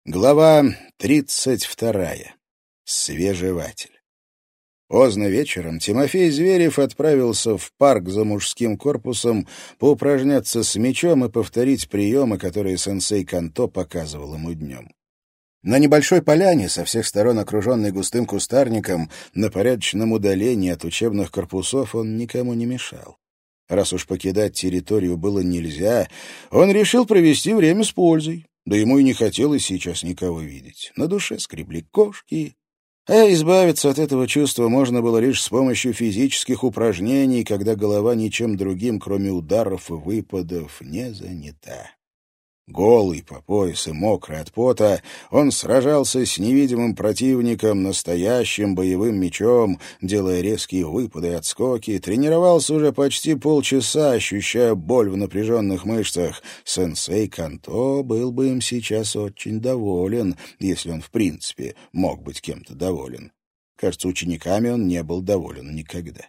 Глава 32. Свежеватель. Поздно вечером Тимофей Зверев отправился в парк за мужским корпусом поупражняться с мечом и повторить приемы, которые сенсей Канто показывал ему днем. На небольшой поляне, со всех сторон окруженной густым кустарником, на порядочном удалении от учебных корпусов он никому не мешал. Раз уж покидать территорию было нельзя, он решил провести время с пользой. Да ему и не хотелось сейчас никого видеть. На душе скребли кошки. А избавиться от этого чувства можно было лишь с помощью физических упражнений, когда голова ничем другим, кроме ударов и выпадов, не занята. Голый по пояс и мокрый от пота, он сражался с невидимым противником настоящим боевым мечом, делая резкие выпады и отскоки, тренировался уже почти полчаса, ощущая боль в напряженных мышцах. Сенсей Канто был бы им сейчас очень доволен, если он в принципе мог быть кем-то доволен. Кажется, учениками он не был доволен никогда.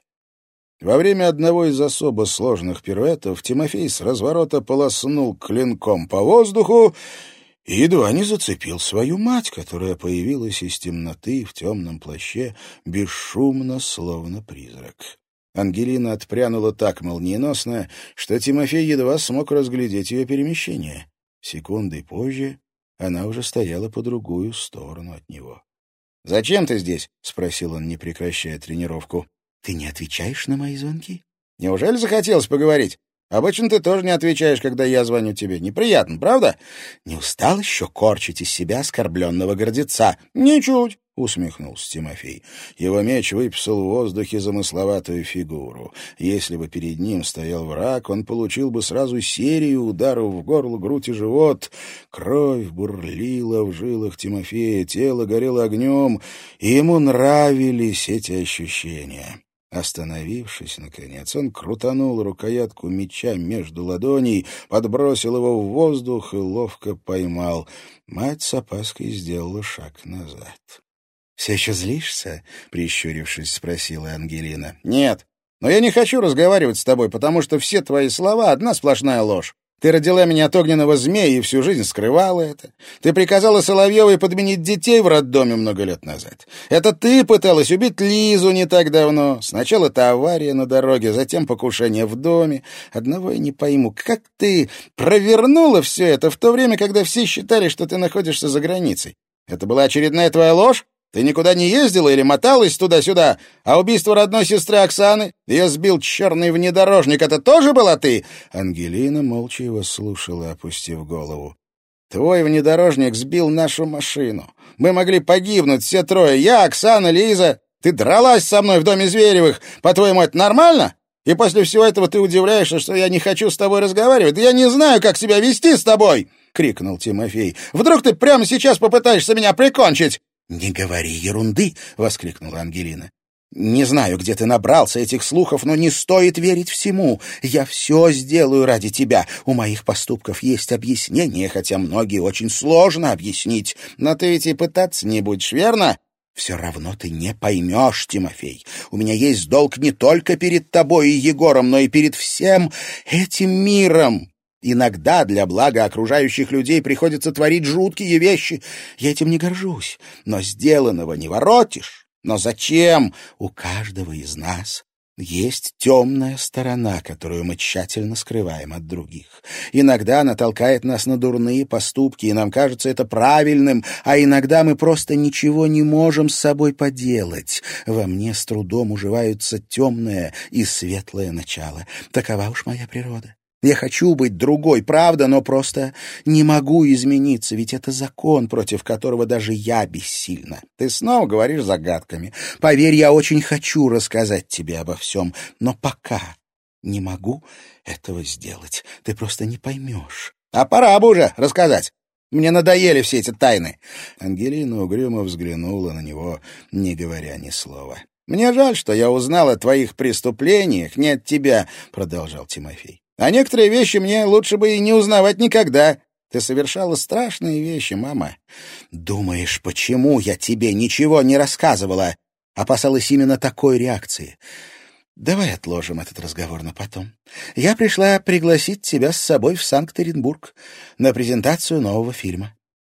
Во время одного из особо сложных пируэтов Тимофей с разворота полоснул клинком по воздуху и едва не зацепил свою мать, которая появилась из темноты в темном плаще, бесшумно, словно призрак. Ангелина отпрянула так молниеносно, что Тимофей едва смог разглядеть ее перемещение. Секундой позже она уже стояла по другую сторону от него. «Зачем ты здесь?» — спросил он, не прекращая тренировку. «Ты не отвечаешь на мои звонки?» «Неужели захотелось поговорить? Обычно ты тоже не отвечаешь, когда я звоню тебе. Неприятно, правда?» «Не устал еще корчить из себя оскорбленного гордеца?» «Ничуть», — усмехнулся Тимофей. Его меч выписал в воздухе замысловатую фигуру. Если бы перед ним стоял враг, он получил бы сразу серию ударов в горло, грудь и живот. Кровь бурлила в жилах Тимофея, тело горело огнем, и ему нравились эти ощущения. Остановившись, наконец, он крутанул рукоятку меча между ладоней, подбросил его в воздух и ловко поймал. Мать с опаской сделала шаг назад. «Все еще злишься?» — прищурившись, спросила Ангелина. «Нет, но я не хочу разговаривать с тобой, потому что все твои слова — одна сплошная ложь. Ты родила меня от огненного змея и всю жизнь скрывала это. Ты приказала Соловьевой подменить детей в роддоме много лет назад. Это ты пыталась убить Лизу не так давно. Сначала это авария на дороге, затем покушение в доме. Одного я не пойму, как ты провернула все это в то время, когда все считали, что ты находишься за границей? Это была очередная твоя ложь? Ты никуда не ездила или моталась туда-сюда? А убийство родной сестры Оксаны? Ее сбил черный внедорожник. Это тоже была ты?» Ангелина молча его слушала, опустив голову. «Твой внедорожник сбил нашу машину. Мы могли погибнуть все трое. Я, Оксана, Лиза. Ты дралась со мной в доме Зверевых. По-твоему, это нормально? И после всего этого ты удивляешься, что я не хочу с тобой разговаривать? Да я не знаю, как себя вести с тобой!» — крикнул Тимофей. «Вдруг ты прямо сейчас попытаешься меня прикончить?» «Не говори ерунды!» — воскликнула Ангелина. «Не знаю, где ты набрался этих слухов, но не стоит верить всему. Я все сделаю ради тебя. У моих поступков есть объяснение, хотя многие очень сложно объяснить. Но ты ведь и пытаться не будешь, верно?» «Все равно ты не поймешь, Тимофей. У меня есть долг не только перед тобой и Егором, но и перед всем этим миром. Иногда для блага окружающих людей приходится творить жуткие вещи. Я этим не горжусь, но сделанного не воротишь. Но зачем? У каждого из нас есть темная сторона, которую мы тщательно скрываем от других. Иногда она толкает нас на дурные поступки, и нам кажется это правильным, а иногда мы просто ничего не можем с собой поделать. Во мне с трудом уживаются темное и светлое начало. Такова уж моя природа. Я хочу быть другой, правда, но просто не могу измениться, ведь это закон, против которого даже я бессильна. Ты снова говоришь загадками. Поверь, я очень хочу рассказать тебе обо всем, но пока не могу этого сделать. Ты просто не поймешь. А пора бы уже рассказать. Мне надоели все эти тайны. Ангелина угрюмо взглянула на него, не говоря ни слова. «Мне жаль, что я узнал о твоих преступлениях не от тебя», — продолжал Тимофей. «А некоторые вещи мне лучше бы и не узнавать никогда. Ты совершала страшные вещи, мама». «Думаешь, почему я тебе ничего не рассказывала?» Опасалась именно такой реакции. «Давай отложим этот разговор на потом. Я пришла пригласить тебя с собой в Санкт-Петербург на презентацию нового фильма».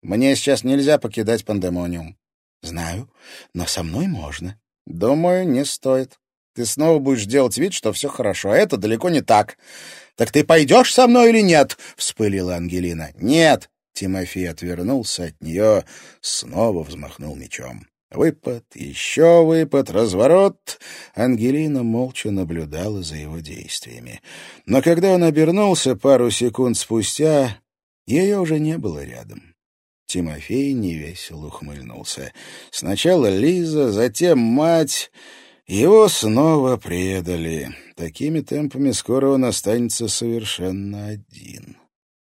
Мне сейчас нельзя покидать Пандемониум». «Знаю, но со мной можно». «Думаю, не стоит. Ты снова будешь делать вид, что все хорошо, а это далеко не так». «Так ты пойдешь со мной или нет?» — вспылила Ангелина. «Нет». Тимофей отвернулся от нее, снова взмахнул мечом. Выпад, еще выпад, разворот. Ангелина молча наблюдала за его действиями. Но когда он обернулся пару секунд спустя, ее уже не было рядом. Тимофей невесело ухмыльнулся. Сначала Лиза, затем мать. Его снова предали. Такими темпами скоро он останется совершенно один.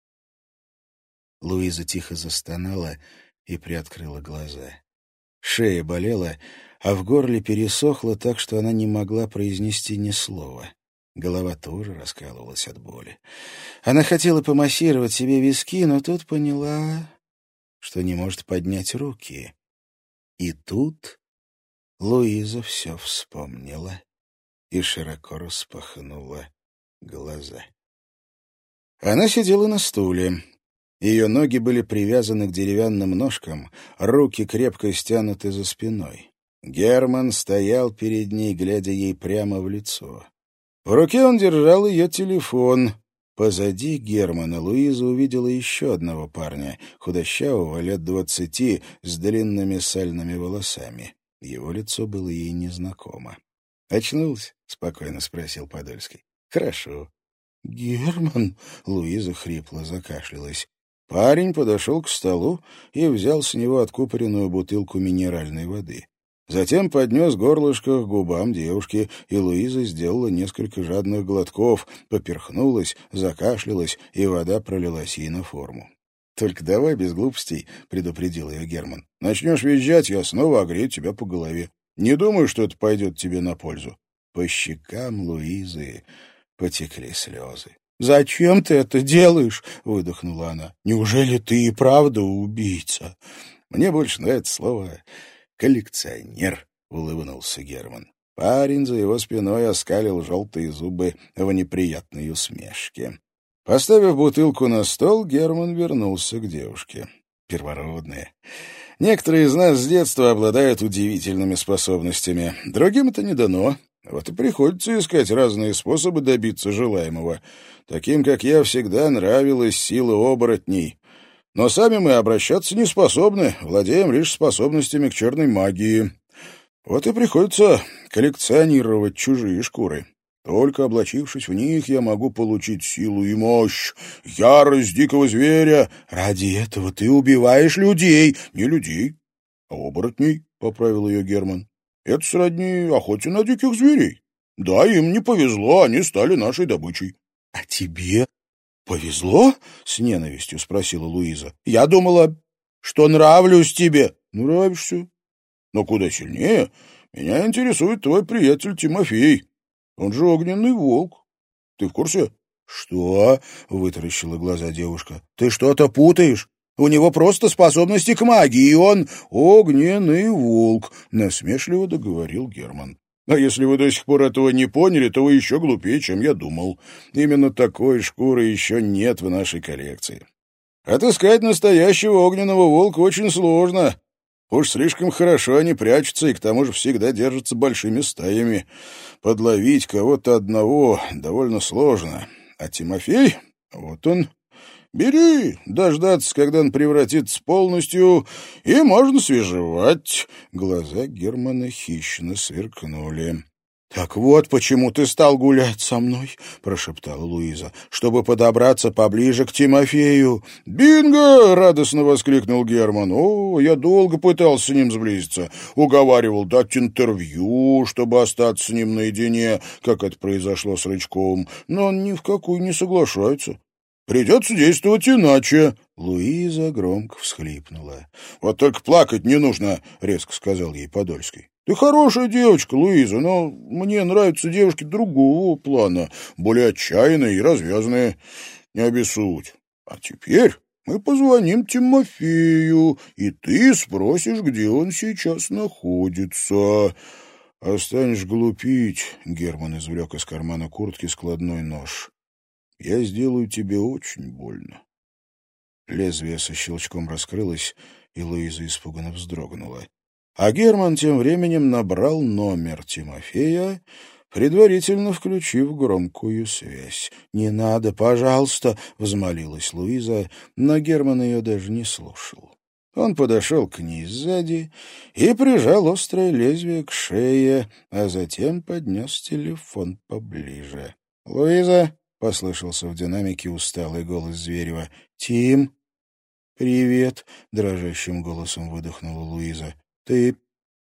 Луиза тихо застонала и приоткрыла глаза. Шея болела, а в горле пересохло так, что она не могла произнести ни слова. Голова тоже раскалывалась от боли. Она хотела помассировать себе виски, но тут поняла, что не может поднять руки. И тут Луиза все вспомнила и широко распахнула глаза. Она сидела на стуле. Ее ноги были привязаны к деревянным ножкам, руки крепко стянуты за спиной. Герман стоял перед ней, глядя ей прямо в лицо. В руке он держал ее телефон. Позади Германа Луиза увидела еще одного парня, худощавого, лет 20, с длинными сальными волосами. Его лицо было ей незнакомо. «Очнулся?» — спокойно спросил Подольский. «Хорошо». «Герман?» — Луиза хрипло закашлялась. Парень подошел к столу и взял с него откупоренную бутылку минеральной воды. Затем поднес горлышко к губам девушки, и Луиза сделала несколько жадных глотков, поперхнулась, закашлялась, и вода пролилась ей на форму. «Только давай без глупостей», — предупредил ее Герман. «Начнешь визжать, я снова огрею тебя по голове. Не думаю, что это пойдет тебе на пользу». По щекам Луизы потекли слезы. «Зачем ты это делаешь?» — выдохнула она. «Неужели ты и правда убийца?» «Мне больше нравится слово «коллекционер», — улыбнулся Герман. Парень за его спиной оскалил желтые зубы в неприятной усмешке. Поставив бутылку на стол, Герман вернулся к девушке. «Первородные. Некоторые из нас с детства обладают удивительными способностями. Другим это не дано. Вот и приходится искать разные способы добиться желаемого. Таким, как я, всегда нравилась сила оборотней. Но сами мы обращаться не способны, владеем лишь способностями к черной магии. Вот и приходится коллекционировать чужие шкуры. Только облачившись в них, я могу получить силу и мощь, ярость дикого зверя. Ради этого ты убиваешь людей. Не людей, а оборотней, — поправил ее Герман. Это сродни охоте на диких зверей. Да, им не повезло, они стали нашей добычей. — А тебе повезло? — с ненавистью спросила Луиза. — Я думала, что нравлюсь тебе. — Нравишься. Но куда сильнее меня интересует твой приятель Тимофей. Он же огненный волк. Ты в курсе? — Что? — вытаращила глаза девушка. — Ты что-то путаешь. У него просто способности к магии, и он огненный волк, — насмешливо договорил Герман. А если вы до сих пор этого не поняли, то вы еще глупее, чем я думал. Именно такой шкуры еще нет в нашей коллекции. Отыскать настоящего огненного волка очень сложно. Уж слишком хорошо они прячутся и к тому же всегда держатся большими стаями. Подловить кого-то одного довольно сложно. А Тимофей, вот он... Бери, дождаться, когда он превратится полностью, и можно свежевать. Глаза Германа хищно сверкнули. — Так вот почему ты стал гулять со мной, — прошептала Луиза, — чтобы подобраться поближе к Тимофею. — Бинго! — радостно воскликнул Герман. — О, я долго пытался с ним сблизиться. Уговаривал дать интервью, чтобы остаться с ним наедине, как это произошло с Рычковым. Но он ни в какую не соглашается. Придется действовать иначе. Луиза громко всхлипнула. — Вот только плакать не нужно, — резко сказал ей Подольский. — Ты хорошая девочка, Луиза, но мне нравятся девушки другого плана, более отчаянные и развязанные. Не обессудь. А теперь мы позвоним Тимофею, и ты спросишь, где он сейчас находится. — Останешь глупить, — Герман извлек из кармана куртки складной нож. — Я сделаю тебе очень больно. Лезвие со щелчком раскрылось, и Луиза испуганно вздрогнула. А Герман тем временем набрал номер Тимофея, предварительно включив громкую связь. «Не надо, пожалуйста», — взмолилась Луиза, но Герман ее даже не слушал. Он подошел к ней сзади и прижал острое лезвие к шее, а затем поднес телефон поближе. «Луиза», — послышался в динамике усталый голос Зверева. «Тим». «Привет», — дрожащим голосом выдохнула Луиза. «Ты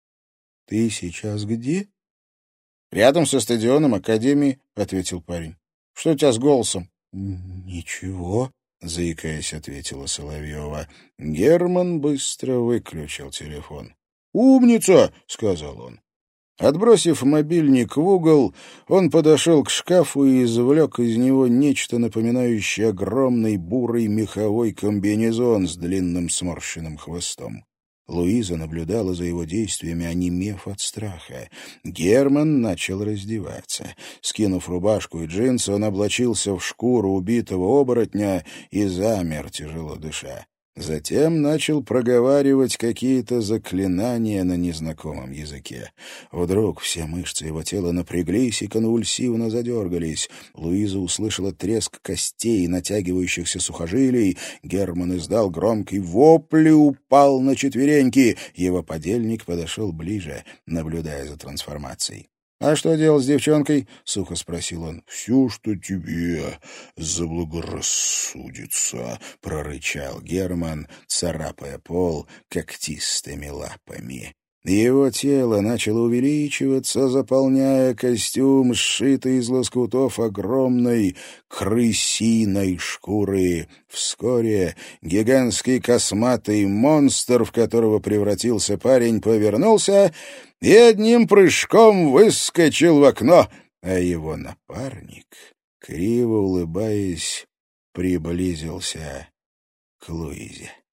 сейчас где?» «Рядом со стадионом Академии», — ответил парень. «Что у тебя с голосом?» «Ничего», — заикаясь, ответила Соловьева. Герман быстро выключил телефон. «Умница!» — сказал он. Отбросив мобильник в угол, он подошел к шкафу и извлек из него нечто напоминающее огромный бурый меховой комбинезон с длинным сморщенным хвостом. Луиза наблюдала за его действиями, онемев от страха. Герман начал раздеваться. Скинув рубашку и джинсы, он облачился в шкуру убитого оборотня и замер, тяжело дыша. Затем начал проговаривать какие-то заклинания на незнакомом языке. Вдруг все мышцы его тела напряглись и конвульсивно задергались. Луиза услышала треск костей, натягивающихся сухожилий. Герман издал громкий вопль и упал на четвереньки. Его подельник подошел ближе, наблюдая за трансформацией. «А что делать с девчонкой?» — сухо спросил он. «Все, что тебе заблагорассудится», — прорычал Герман, царапая пол когтистыми лапами. Его тело начало увеличиваться, заполняя костюм, сшитый из лоскутов огромной крысиной шкуры. Вскоре гигантский косматый монстр, в которого превратился парень, повернулся и одним прыжком выскочил в окно, а его напарник, криво улыбаясь, приблизился к Луизе.